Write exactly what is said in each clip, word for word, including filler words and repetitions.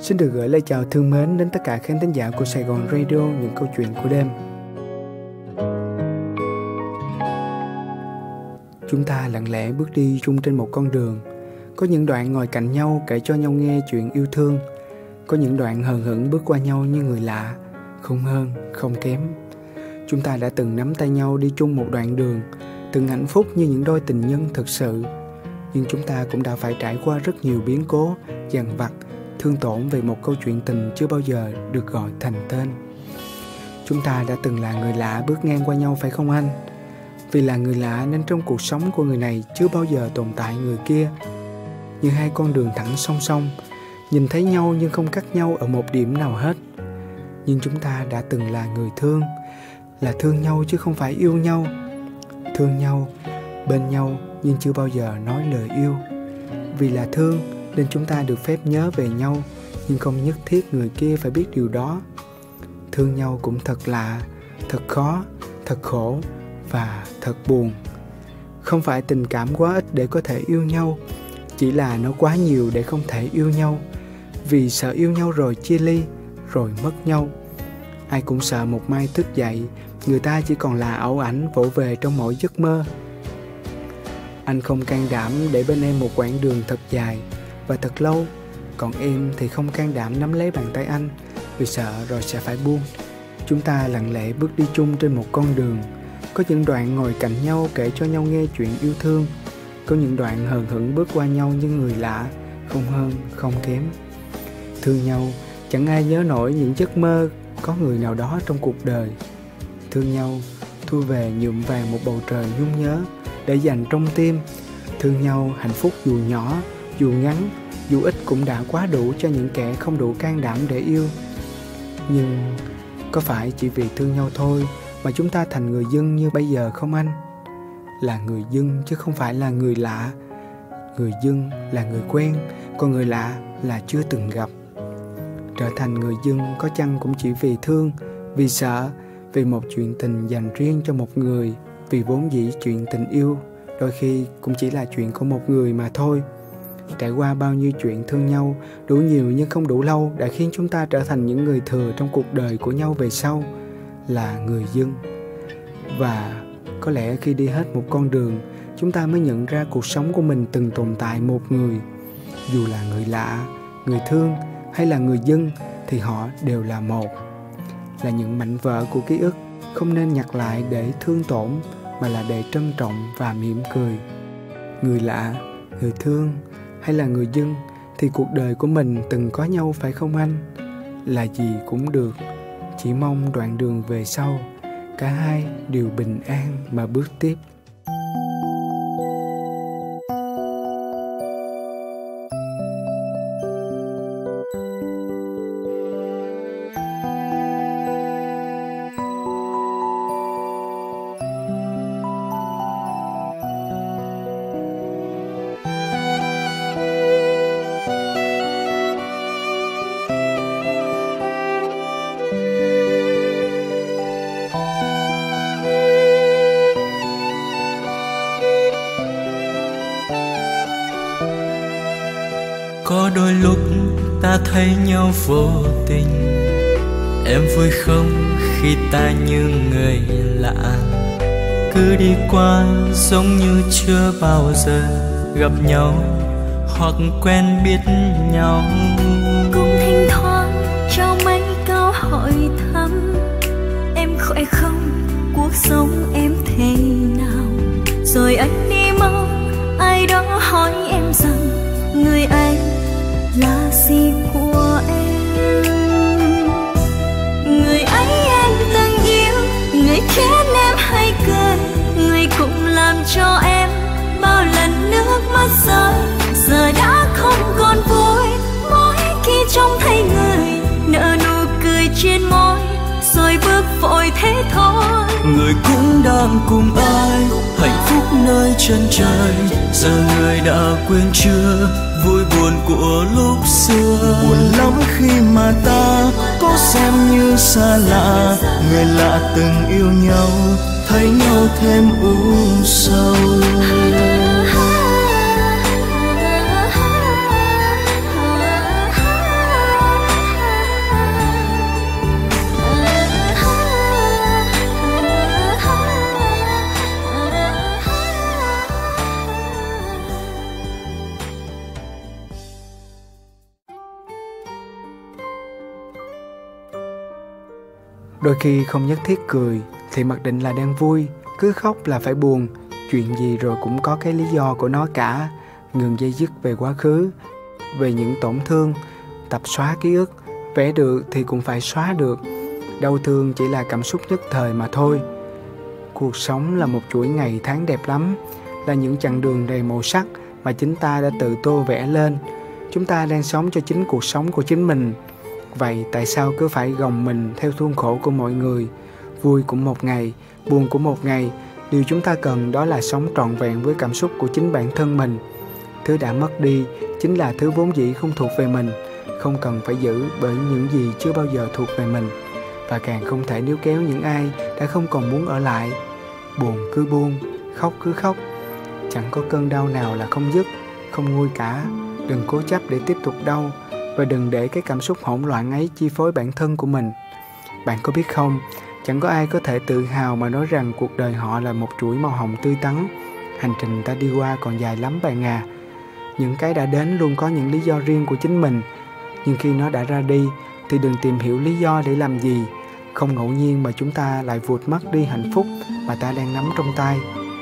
Xin được gửi lời chào thương mến đến tất cả khán thính giả của Sài Gòn Radio, những câu chuyện của đêm. Chúng ta lặng lẽ bước đi chung trên một con đường. Có những đoạn ngồi cạnh nhau kể cho nhau nghe chuyện yêu thương. Có những đoạn hờ hững bước qua nhau như người lạ, không hơn, không kém. Chúng ta đã từng nắm tay nhau đi chung một đoạn đường, từng hạnh phúc như những đôi tình nhân thực sự. Nhưng chúng ta cũng đã phải trải qua rất nhiều biến cố, dằn vặt, thương tổn về một câu chuyện tình chưa bao giờ được gọi thành tên. Chúng ta đã từng là người lạ bước ngang qua nhau phải không anh? Vì là người lạ nên trong cuộc sống của người này chưa bao giờ tồn tại người kia. Như hai con đường thẳng song song, nhìn thấy nhau nhưng không cắt nhau ở một điểm nào hết. Nhưng chúng ta đã từng là người thương, là thương nhau chứ không phải yêu nhau. Thương nhau, bên nhau nhưng chưa bao giờ nói lời yêu. Vì là thương nên chúng ta được phép nhớ về nhau, nhưng không nhất thiết người kia phải biết điều đó. Thương nhau cũng thật lạ, thật khó, thật khổ và thật buồn. Không phải tình cảm quá ít để có thể yêu nhau, chỉ là nó quá nhiều để không thể yêu nhau. Vì sợ yêu nhau rồi chia ly, rồi mất nhau. Ai cũng sợ một mai thức dậy, người ta chỉ còn là ảo ảnh vỗ về trong mỗi giấc mơ. Anh không can đảm để bên em một quãng đường thật dài và thật lâu, còn em thì không can đảm nắm lấy bàn tay anh vì sợ rồi sẽ phải buông. Chúng ta lặng lẽ bước đi chung trên một con đường. Có những đoạn ngồi cạnh nhau kể cho nhau nghe chuyện yêu thương. Có những đoạn hờn hững bước qua nhau như người lạ, không hơn, không kém. Thương nhau, chẳng ai nhớ nổi những giấc mơ có người nào đó trong cuộc đời. Thương nhau, thu về nhuộm vàng một bầu trời nhung nhớ để dành trong tim. Thương nhau, hạnh phúc dù nhỏ, dù ngắn, dù ít cũng đã quá đủ cho những kẻ không đủ can đảm để yêu. Nhưng có phải chỉ vì thương nhau thôi mà chúng ta thành người dân như bây giờ không anh? Là người dân chứ không phải là người lạ. Người dân là người quen, còn người lạ là chưa từng gặp. Trở thành người dân có chăng cũng chỉ vì thương, vì sợ, vì một chuyện tình dành riêng cho một người. Vì vốn dĩ chuyện tình yêu đôi khi cũng chỉ là chuyện của một người mà thôi. Trải qua bao nhiêu chuyện thương nhau, đủ nhiều nhưng không đủ lâu, đã khiến chúng ta trở thành những người thừa trong cuộc đời của nhau về sau, là người dân. Và có lẽ khi đi hết một con đường, chúng ta mới nhận ra cuộc sống của mình từng tồn tại một người. Dù là người lạ, người thương hay là người dân thì họ đều là một. Là những mảnh vỡ của ký ức, không nên nhặt lại để thương tổn, mà là để trân trọng và mỉm cười. Người lạ, người thương hay là người dân thì cuộc đời của mình từng có nhau phải không anh? Là gì cũng được, chỉ mong đoạn đường về sau cả hai đều bình an mà bước tiếp. Có đôi lúc ta thấy nhau vô tình, em vui không khi ta như người lạ, cứ đi qua giống như chưa bao giờ gặp nhau hoặc quen biết nhau. Cũng thỉnh thoảng trao mấy câu hỏi thăm, em khỏe không, cuộc sống em thế nào. Rồi anh đi mau, ai đó hỏi em rằng người ấy là gì của em. Người ấy em từng yêu, người khiến em hay cười, người cũng làm cho em bao lần nước mắt rơi. Giờ đã không còn vui, mỗi khi trông thấy người nở nụ cười trên môi, rồi bước vội thế thôi. Người cũng đang cùng ai hạnh phúc nơi chân trời, giờ người đã quên chưa vui buồn của lúc xưa. Buồn lắm khi mà ta có xem như xa lạ, người lạ từng yêu nhau thấy nhau thêm u sầu. Đôi khi không nhất thiết cười thì mặc định là đang vui, cứ khóc là phải buồn. Chuyện gì rồi cũng có cái lý do của nó cả. Ngừng dây dứt về quá khứ, về những tổn thương, tập xóa ký ức. Vẽ được thì cũng phải xóa được. Đau thương chỉ là cảm xúc nhất thời mà thôi. Cuộc sống là một chuỗi ngày tháng đẹp lắm, là những chặng đường đầy màu sắc mà chính ta đã tự tô vẽ lên. Chúng ta đang sống cho chính cuộc sống của chính mình. Vậy tại sao cứ phải gồng mình theo khuôn khổ của mọi người? Vui cũng một ngày, buồn cũng một ngày. Điều chúng ta cần đó là sống trọn vẹn với cảm xúc của chính bản thân mình. Thứ đã mất đi chính là thứ vốn dĩ không thuộc về mình, không cần phải giữ bởi những gì chưa bao giờ thuộc về mình, và càng không thể níu kéo những ai đã không còn muốn ở lại. Buồn cứ buông, khóc cứ khóc. Chẳng có cơn đau nào là không dứt, không nguôi cả. Đừng cố chấp để tiếp tục đau, và đừng để cái cảm xúc hỗn loạn ấy chi phối bản thân của mình. Bạn có biết không, chẳng có ai có thể tự hào mà nói rằng cuộc đời họ là một chuỗi màu hồng tươi tắn. Hành trình ta đi qua còn dài lắm bạn à. Những cái đã đến luôn có những lý do riêng của chính mình. Nhưng khi nó đã ra đi thì đừng tìm hiểu lý do để làm gì. Không ngẫu nhiên mà chúng ta lại vụt mất đi hạnh phúc mà ta đang nắm trong tay.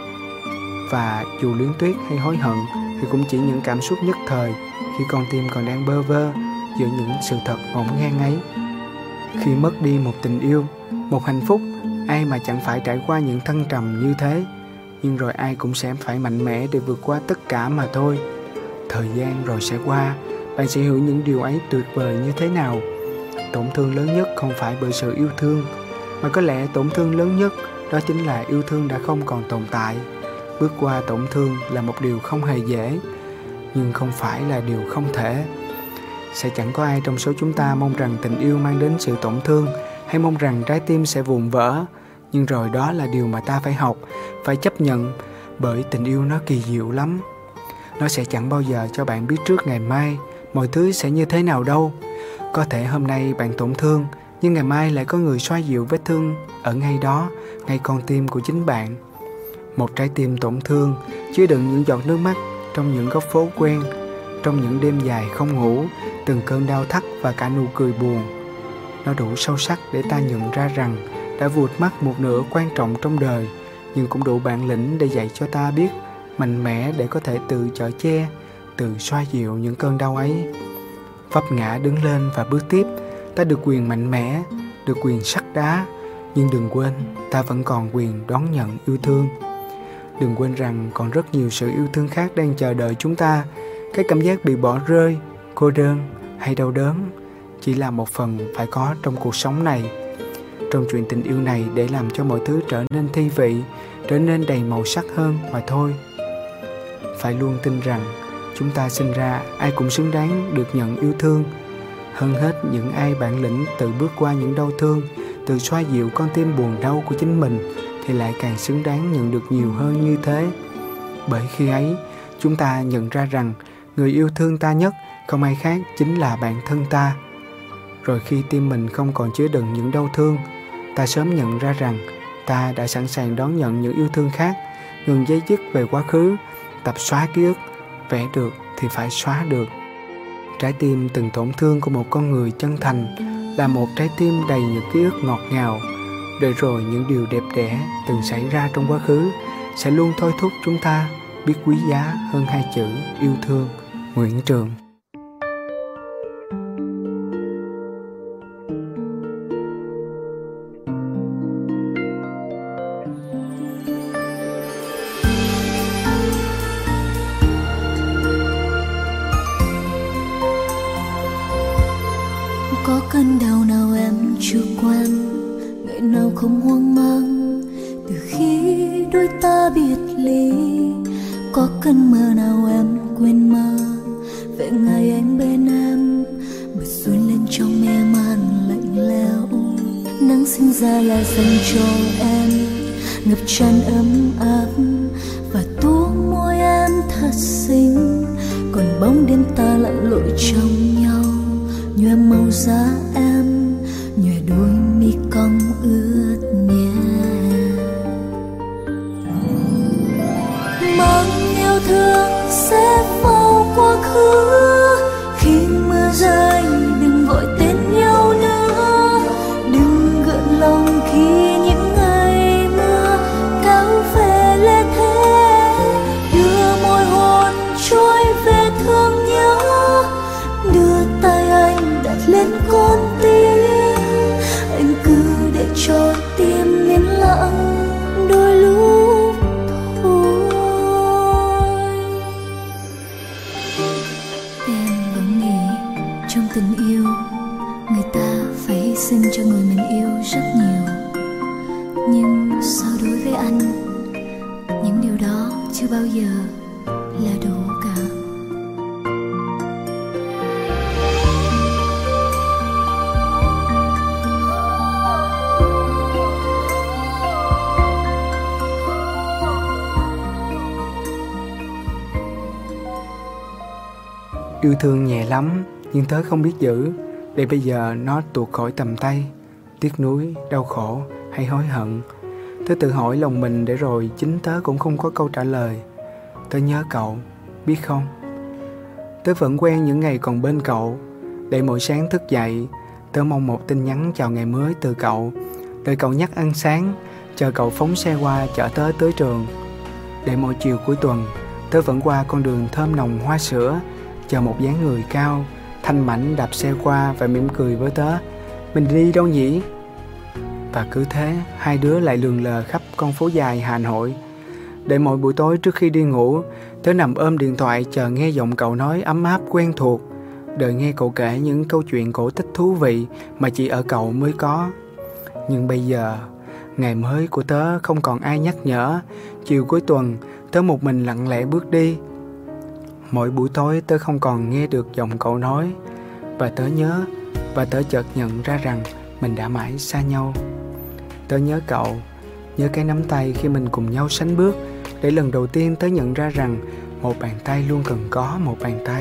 Và dù luyến tiếc hay hối hận thì cũng chỉ những cảm xúc nhất thời, khi con tim còn đang bơ vơ giữa những sự thật ngổn ngang ấy. Khi mất đi một tình yêu, một hạnh phúc, ai mà chẳng phải trải qua những thăng trầm như thế. Nhưng rồi ai cũng sẽ phải mạnh mẽ để vượt qua tất cả mà thôi. Thời gian rồi sẽ qua, bạn sẽ hiểu những điều ấy tuyệt vời như thế nào. Tổn thương lớn nhất không phải bởi sự yêu thương, mà có lẽ tổn thương lớn nhất đó chính là yêu thương đã không còn tồn tại. Bước qua tổn thương là một điều không hề dễ, nhưng không phải là điều không thể. Sẽ chẳng có ai trong số chúng ta mong rằng tình yêu mang đến sự tổn thương, hay mong rằng trái tim sẽ vụn vỡ. Nhưng rồi đó là điều mà ta phải học, phải chấp nhận, bởi tình yêu nó kỳ diệu lắm. Nó sẽ chẳng bao giờ cho bạn biết trước ngày mai mọi thứ sẽ như thế nào đâu. Có thể hôm nay bạn tổn thương, nhưng ngày mai lại có người xoa dịu vết thương ở ngay đó, ngay con tim của chính bạn. Một trái tim tổn thương chứa đựng những giọt nước mắt trong những góc phố quen, trong những đêm dài không ngủ, từng cơn đau thắt và cả nụ cười buồn. Nó đủ sâu sắc để ta nhận ra rằng đã vụt mất một nửa quan trọng trong đời, nhưng cũng đủ bản lĩnh để dạy cho ta biết mạnh mẽ để có thể tự chở che, tự xoa dịu những cơn đau ấy. Vấp ngã đứng lên và bước tiếp. Ta được quyền mạnh mẽ, được quyền sắt đá, nhưng đừng quên ta vẫn còn quyền đón nhận yêu thương. Đừng quên rằng còn rất nhiều sự yêu thương khác đang chờ đợi chúng ta. Cái cảm giác bị bỏ rơi, cô đơn hay đau đớn chỉ là một phần phải có trong cuộc sống này. Trong chuyện tình yêu này, để làm cho mọi thứ trở nên thi vị, trở nên đầy màu sắc hơn mà thôi. Phải luôn tin rằng chúng ta sinh ra ai cũng xứng đáng được nhận yêu thương. Hơn hết những ai bản lĩnh tự bước qua những đau thương, tự xoa dịu con tim buồn đau của chính mình, thì lại càng xứng đáng nhận được nhiều hơn như thế. Bởi khi ấy, chúng ta nhận ra rằng người yêu thương ta nhất không ai khác chính là bản thân ta. Rồi khi tim mình không còn chứa đựng những đau thương, ta sớm nhận ra rằng ta đã sẵn sàng đón nhận những yêu thương khác. Ngừng dây dứt về quá khứ, tập xóa ký ức. Vẽ được thì phải xóa được. Trái tim từng tổn thương của một con người chân thành là một trái tim đầy những ký ức ngọt ngào. Để rồi những điều đẹp đẽ từng xảy ra trong quá khứ sẽ luôn thôi thúc chúng ta biết quý giá hơn hai chữ yêu thương. Nguyễn Trường. Có cơn đau nào em chưa quen, ngày nào không hoang mang từ khi đôi ta biệt ly. Có cơn mơ nào em quên mơ về ngày anh bên em, bật xuôi lên trong mê man lạnh lẽo. Nắng sinh ra là dành cho em, ngập tràn ấm áp và tua môi em thật xinh. Còn bóng đêm ta lặn lội trong nhau, nhòe màu da em, nhòe đôi mi cong ướt nhẹ. Mang yêu thương sẽ vào quá khứ, khi mưa rơi đừng vội tên nhau nữa. Đừng gợn lòng bên con tim. Anh cứ để cho tim yên lặng đôi lúc thôi. Em vẫn nghĩ trong tình yêu người ta phải hy sinh cho người mình yêu rất nhiều. Nhưng sao đối với anh, những điều đó chưa bao giờ là đủ cả. Yêu thương nhẹ lắm, nhưng tớ không biết giữ, để bây giờ nó tuột khỏi tầm tay. Tiếc nuối, đau khổ hay hối hận, tớ tự hỏi lòng mình để rồi chính tớ cũng không có câu trả lời. Tớ nhớ cậu, biết không? Tớ vẫn quen những ngày còn bên cậu, để mỗi sáng thức dậy tớ mong một tin nhắn chào ngày mới từ cậu, đợi cậu nhắc ăn sáng, chờ cậu phóng xe qua chở tớ tới trường. Để mỗi chiều cuối tuần tớ vẫn qua con đường thơm nồng hoa sữa, chờ một dáng người cao, thanh mảnh đạp xe qua và mỉm cười với tớ. Mình đi đâu nhỉ? Và cứ thế, hai đứa lại lượn lờ khắp con phố dài Hà Nội. Để mỗi buổi tối trước khi đi ngủ, tớ nằm ôm điện thoại chờ nghe giọng cậu nói ấm áp quen thuộc, đợi nghe cậu kể những câu chuyện cổ tích thú vị mà chỉ ở cậu mới có. Nhưng bây giờ, ngày mới của tớ không còn ai nhắc nhở. Chiều cuối tuần, tớ một mình lặng lẽ bước đi. Mỗi buổi tối tớ không còn nghe được giọng cậu nói, và tớ nhớ, và tớ chợt nhận ra rằng mình đã mãi xa nhau. Tớ nhớ cậu, nhớ cái nắm tay khi mình cùng nhau sánh bước, để lần đầu tiên tớ nhận ra rằng một bàn tay luôn cần có một bàn tay.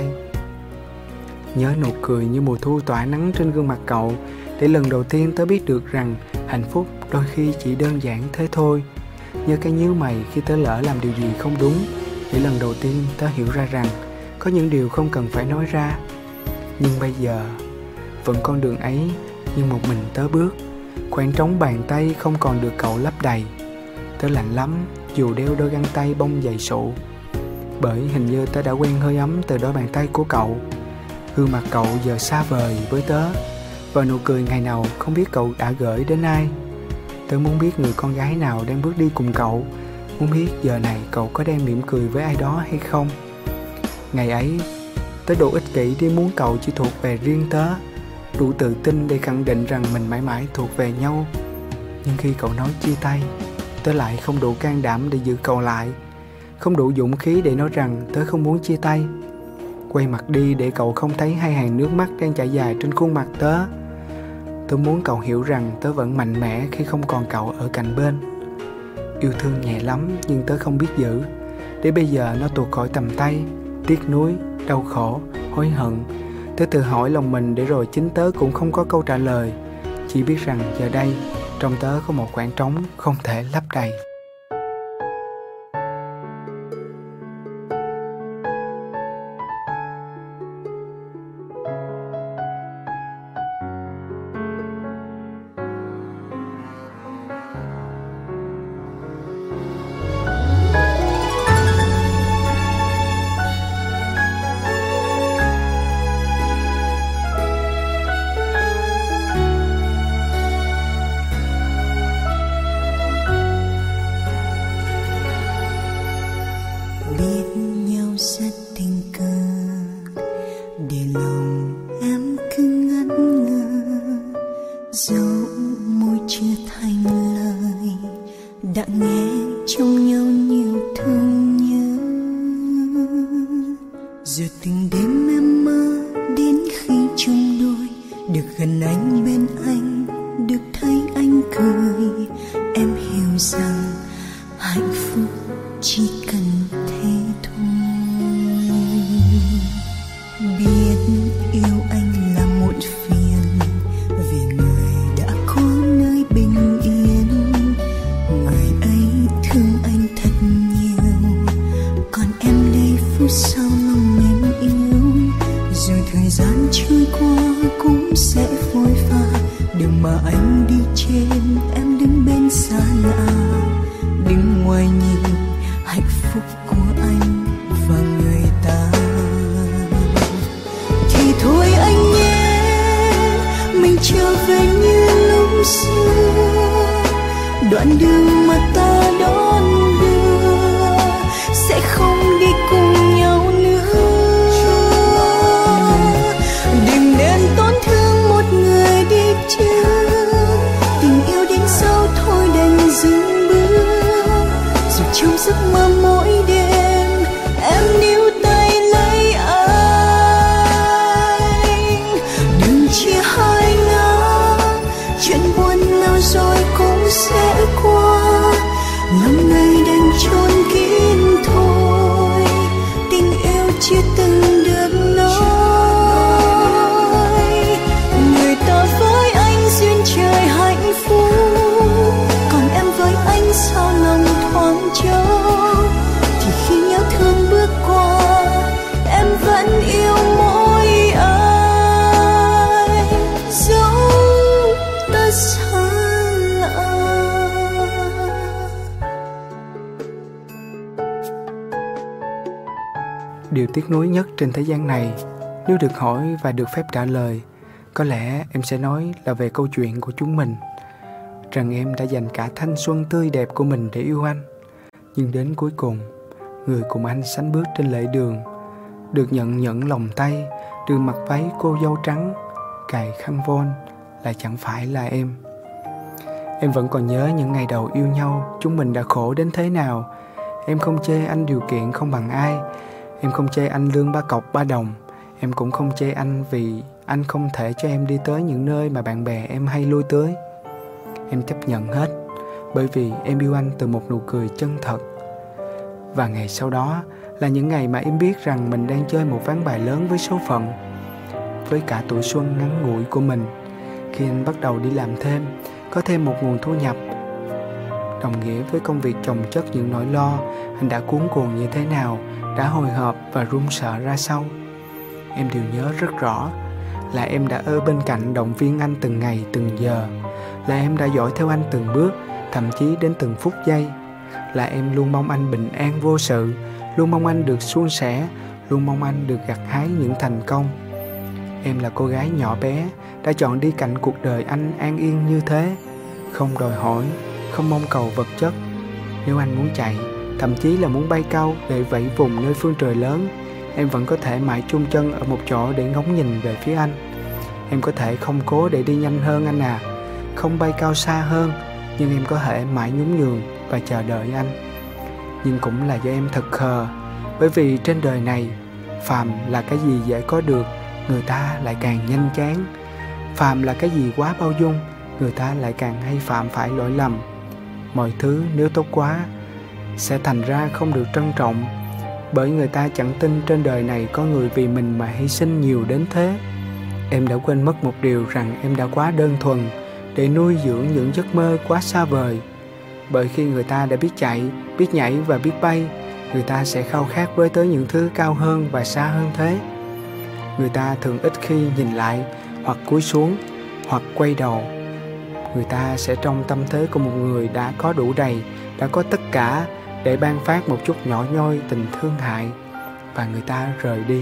Nhớ nụ cười như mùa thu tỏa nắng trên gương mặt cậu, để lần đầu tiên tớ biết được rằng hạnh phúc đôi khi chỉ đơn giản thế thôi. Nhớ cái nhíu mày khi tớ lỡ làm điều gì không đúng, để lần đầu tiên tớ hiểu ra rằng có những điều không cần phải nói ra. Nhưng bây giờ, vẫn con đường ấy, nhưng một mình tớ bước, khoảng trống bàn tay không còn được cậu lấp đầy. Tớ lạnh lắm dù đeo đôi găng tay bông dày sụ, bởi hình như tớ đã quen hơi ấm từ đôi bàn tay của cậu. Gương mặt cậu giờ xa vời với tớ, và nụ cười ngày nào không biết cậu đã gửi đến ai. Tớ muốn biết người con gái nào đang bước đi cùng cậu, muốn biết giờ này cậu có đang mỉm cười với ai đó hay không. Ngày ấy, tớ đủ ích kỷ để muốn cậu chỉ thuộc về riêng tớ, đủ tự tin để khẳng định rằng mình mãi mãi thuộc về nhau. Nhưng khi cậu nói chia tay, tớ lại không đủ can đảm để giữ cậu lại, không đủ dũng khí để nói rằng tớ không muốn chia tay. Quay mặt đi để cậu không thấy hai hàng nước mắt đang chảy dài trên khuôn mặt tớ. Tớ muốn cậu hiểu rằng tớ vẫn mạnh mẽ khi không còn cậu ở cạnh bên. Yêu thương nhẹ lắm nhưng tớ không biết giữ, để bây giờ nó tuột khỏi tầm tay. Tiếc nuối, đau khổ, hối hận, tớ tự hỏi lòng mình để rồi chính tớ cũng không có câu trả lời. Chỉ biết rằng giờ đây, trong tớ có một khoảng trống không thể lấp đầy. đã nghe trong nhau nhiều thương nhớ. Giờ từng đêm em mơ đến khi chung đôi, được gần anh bên anh, được thấy anh cười. Em hiểu rằng hạnh phúc chỉ cần thế thôi. Biết yêu anh là muộn phiền, vì người đã có nơi bình yên. Người ấy thương anh thật nhiều, còn em đây phút sau lòng em yêu. Rồi thời gian trôi qua cũng sẽ phôi pha, đường mà anh đi trên em đứng bên xa lạ. Đứng ngoài nhìn hạnh phúc của đoạn đường mà ta đón đưa sẽ không đi cùng nhau nữa. Đừng nên tổn thương một người đi trước, tình yêu đến sau thôi đành dừng bước. Dù trong giấc mơ mỗi đêm em níu tay lấy anh, đừng chia hai ngã, chuyện buồn nào rồi cũng sẽ qua, lòng này đành chôn kín thôi, tình yêu chưa từng được nói. Người ta với anh duyên trời hạnh phúc, còn em với anh sao lòng thoáng trống. Thì khi nhớ thương bước qua, em vẫn yêu mỗi ai, dẫu ta xa lạ. Điều tiếc nuối nhất trên thế gian này, nếu được hỏi và được phép trả lời, có lẽ em sẽ nói là về câu chuyện của chúng mình. Rằng em đã dành cả thanh xuân tươi đẹp của mình để yêu anh. Nhưng đến cuối cùng, người cùng anh sánh bước trên lễ đường, được nhận nhẫn lòng tay, được mặc váy cô dâu trắng, cài khăn vôn, lại chẳng phải là em. Em vẫn còn nhớ những ngày đầu yêu nhau, chúng mình đã khổ đến thế nào. Em không chê anh điều kiện không bằng ai, em không chê anh lương ba cọc ba đồng, em cũng không chê anh vì anh không thể cho em đi tới những nơi mà bạn bè em hay lui tới. Em chấp nhận hết, bởi vì em yêu anh từ một nụ cười chân thật. Và ngày sau đó là những ngày mà em biết rằng mình đang chơi một ván bài lớn với số phận, với cả tuổi xuân ngắn ngủi của mình. Khi anh bắt đầu đi làm thêm, có thêm một nguồn thu nhập, đồng nghĩa với công việc chồng chất những nỗi lo, anh đã cuống cuồng như thế nào, đã hồi hộp và run sợ ra sao. Em đều nhớ rất rõ là em đã ở bên cạnh động viên anh từng ngày từng giờ, là em đã dõi theo anh từng bước, thậm chí đến từng phút giây, là em luôn mong anh bình an vô sự, luôn mong anh được suôn sẻ, luôn mong anh được gặt hái những thành công. Em là cô gái nhỏ bé đã chọn đi cạnh cuộc đời anh an yên như thế, không đòi hỏi, không mong cầu vật chất. Nếu anh muốn chạy, thậm chí là muốn bay cao để vẫy vùng nơi phương trời lớn, em vẫn có thể mãi chôn chân ở một chỗ để ngóng nhìn về phía anh. Em có thể không cố để đi nhanh hơn anh à, không bay cao xa hơn, nhưng em có thể mãi nhún nhường và chờ đợi anh. Nhưng cũng là do em thật khờ, bởi vì trên đời này, phàm là cái gì dễ có được, người ta lại càng nhanh chán. Phàm là cái gì quá bao dung, người ta lại càng hay phạm phải lỗi lầm. Mọi thứ nếu tốt quá sẽ thành ra không được trân trọng, bởi người ta chẳng tin trên đời này có người vì mình mà hy sinh nhiều đến thế. Em đã quên mất một điều, rằng em đã quá đơn thuần để nuôi dưỡng những giấc mơ quá xa vời. Bởi khi người ta đã biết chạy, biết nhảy và biết bay, người ta sẽ khao khát với tới những thứ cao hơn và xa hơn thế. Người ta thường ít khi nhìn lại, hoặc cúi xuống, hoặc quay đầu. Người ta sẽ trong tâm thế của một người đã có đủ đầy, đã có tất cả để ban phát một chút nhỏ nhoi tình thương hại, và người ta rời đi.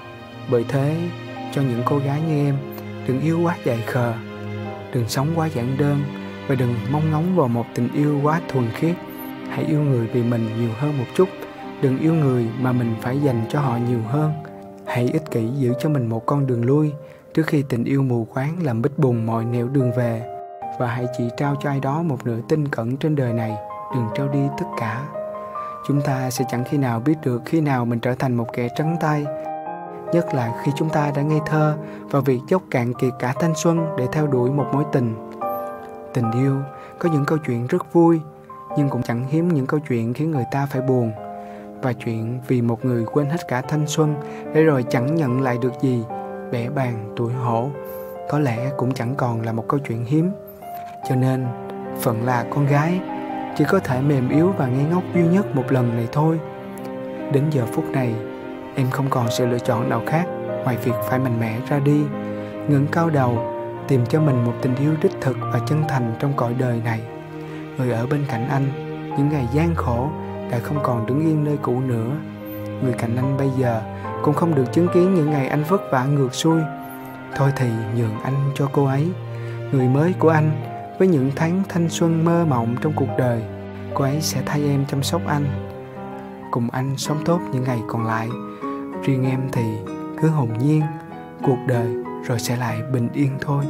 Bởi thế, cho những cô gái như em, đừng yêu quá dại khờ, đừng sống quá giản đơn, và đừng mong ngóng vào một tình yêu quá thuần khiết. Hãy yêu người vì mình nhiều hơn một chút, đừng yêu người mà mình phải dành cho họ nhiều hơn. Hãy ích kỷ giữ cho mình một con đường lui, trước khi tình yêu mù quáng làm bít bùng mọi nẻo đường về. Và hãy chỉ trao cho ai đó một nửa tinh cẩn trên đời này, đừng trao đi tất cả. Chúng ta sẽ chẳng khi nào biết được khi nào mình trở thành một kẻ trắng tay, nhất là khi chúng ta đã ngây thơ vào việc dốc cạn kiệt cả thanh xuân để theo đuổi một mối tình. Tình yêu có những câu chuyện rất vui, nhưng cũng chẳng hiếm những câu chuyện khiến người ta phải buồn. Và chuyện vì một người quên hết cả thanh xuân để rồi chẳng nhận lại được gì, bẽ bàng tủi hổ, có lẽ cũng chẳng còn là một câu chuyện hiếm. Cho nên, phận là con gái, chỉ có thể mềm yếu và ngây ngốc duy nhất một lần này thôi. Đến giờ phút này, em không còn sự lựa chọn nào khác ngoài việc phải mạnh mẽ ra đi, ngẩng cao đầu, tìm cho mình một tình yêu đích thực và chân thành trong cõi đời này. Người ở bên cạnh anh, những ngày gian khổ đã không còn đứng yên nơi cũ nữa. Người cạnh anh bây giờ cũng không được chứng kiến những ngày anh vất vả ngược xuôi. Thôi thì nhường anh cho cô ấy. Người mới của anh Với những tháng thanh xuân mơ mộng trong cuộc đời, cô ấy sẽ thay em chăm sóc anh, cùng anh sống tốt những ngày còn lại. Riêng em thì cứ hồn nhiên, cuộc đời rồi sẽ lại bình yên thôi.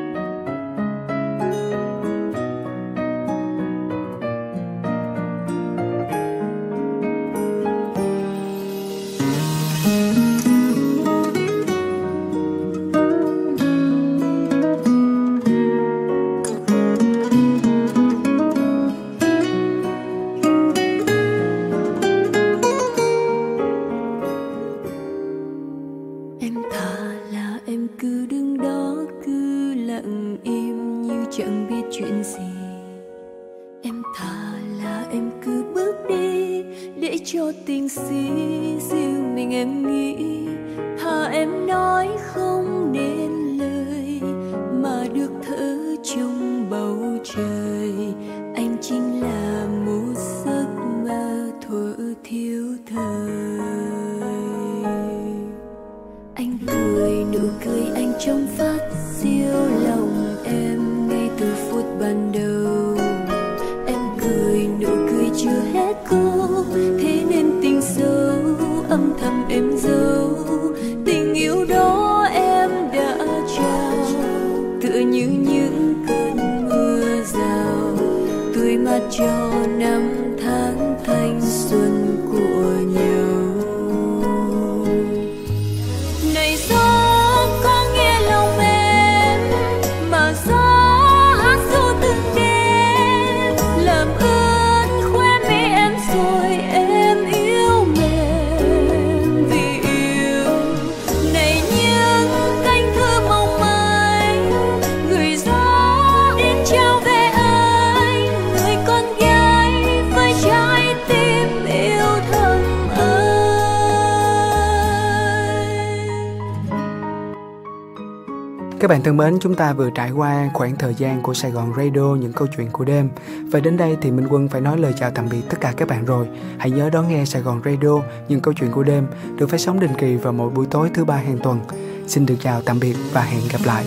Chẳng biết chuyện gì, em thà là em cứ bước đi để cho tình si dịu mình. Em nghĩ thà em nói không nên lời mà được thở trong bầu trời. Anh chính là một giấc mơ thuở thiếu thời. Anh cười nụ cười anh trong phát siêu lòng em từ phút ban đầu. Em cười nụ cười chưa hết câu, thế nên tình sâu âm thầm em giấu. Tình yêu đó em đã trao tựa như những cơn mưa rào, tươi mát cho năm tháng thanh xuân của nhau. Này gió có nghe lòng em mà gió Các bạn thân mến, chúng ta vừa trải qua khoảng thời gian của Sài Gòn Radio, những câu chuyện của đêm. Và đến đây thì Minh Quân phải nói lời chào tạm biệt tất cả các bạn rồi. Hãy nhớ đón nghe Sài Gòn Radio, những câu chuyện của đêm được phát sóng định kỳ vào mỗi buổi tối thứ ba hàng tuần. Xin được chào tạm biệt và hẹn gặp lại.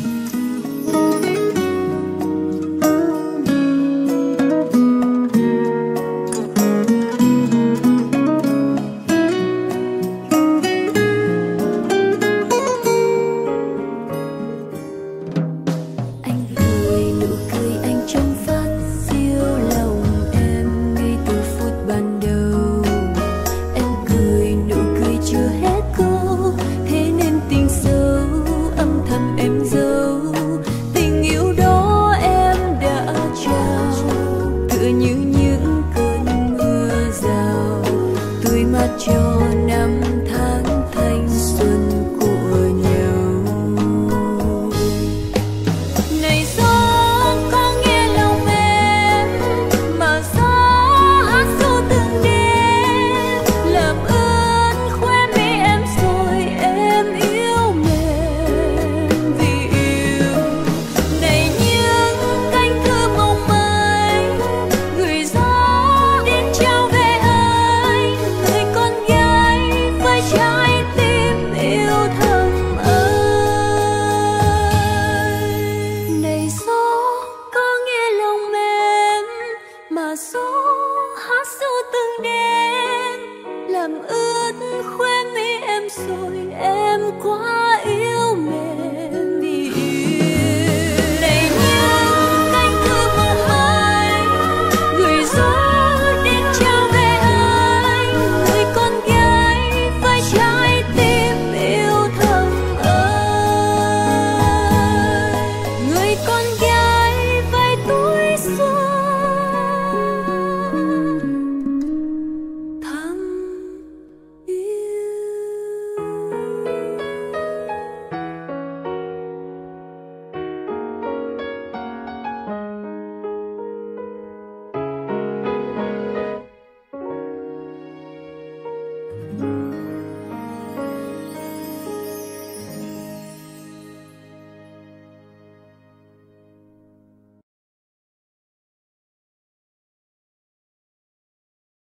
Gió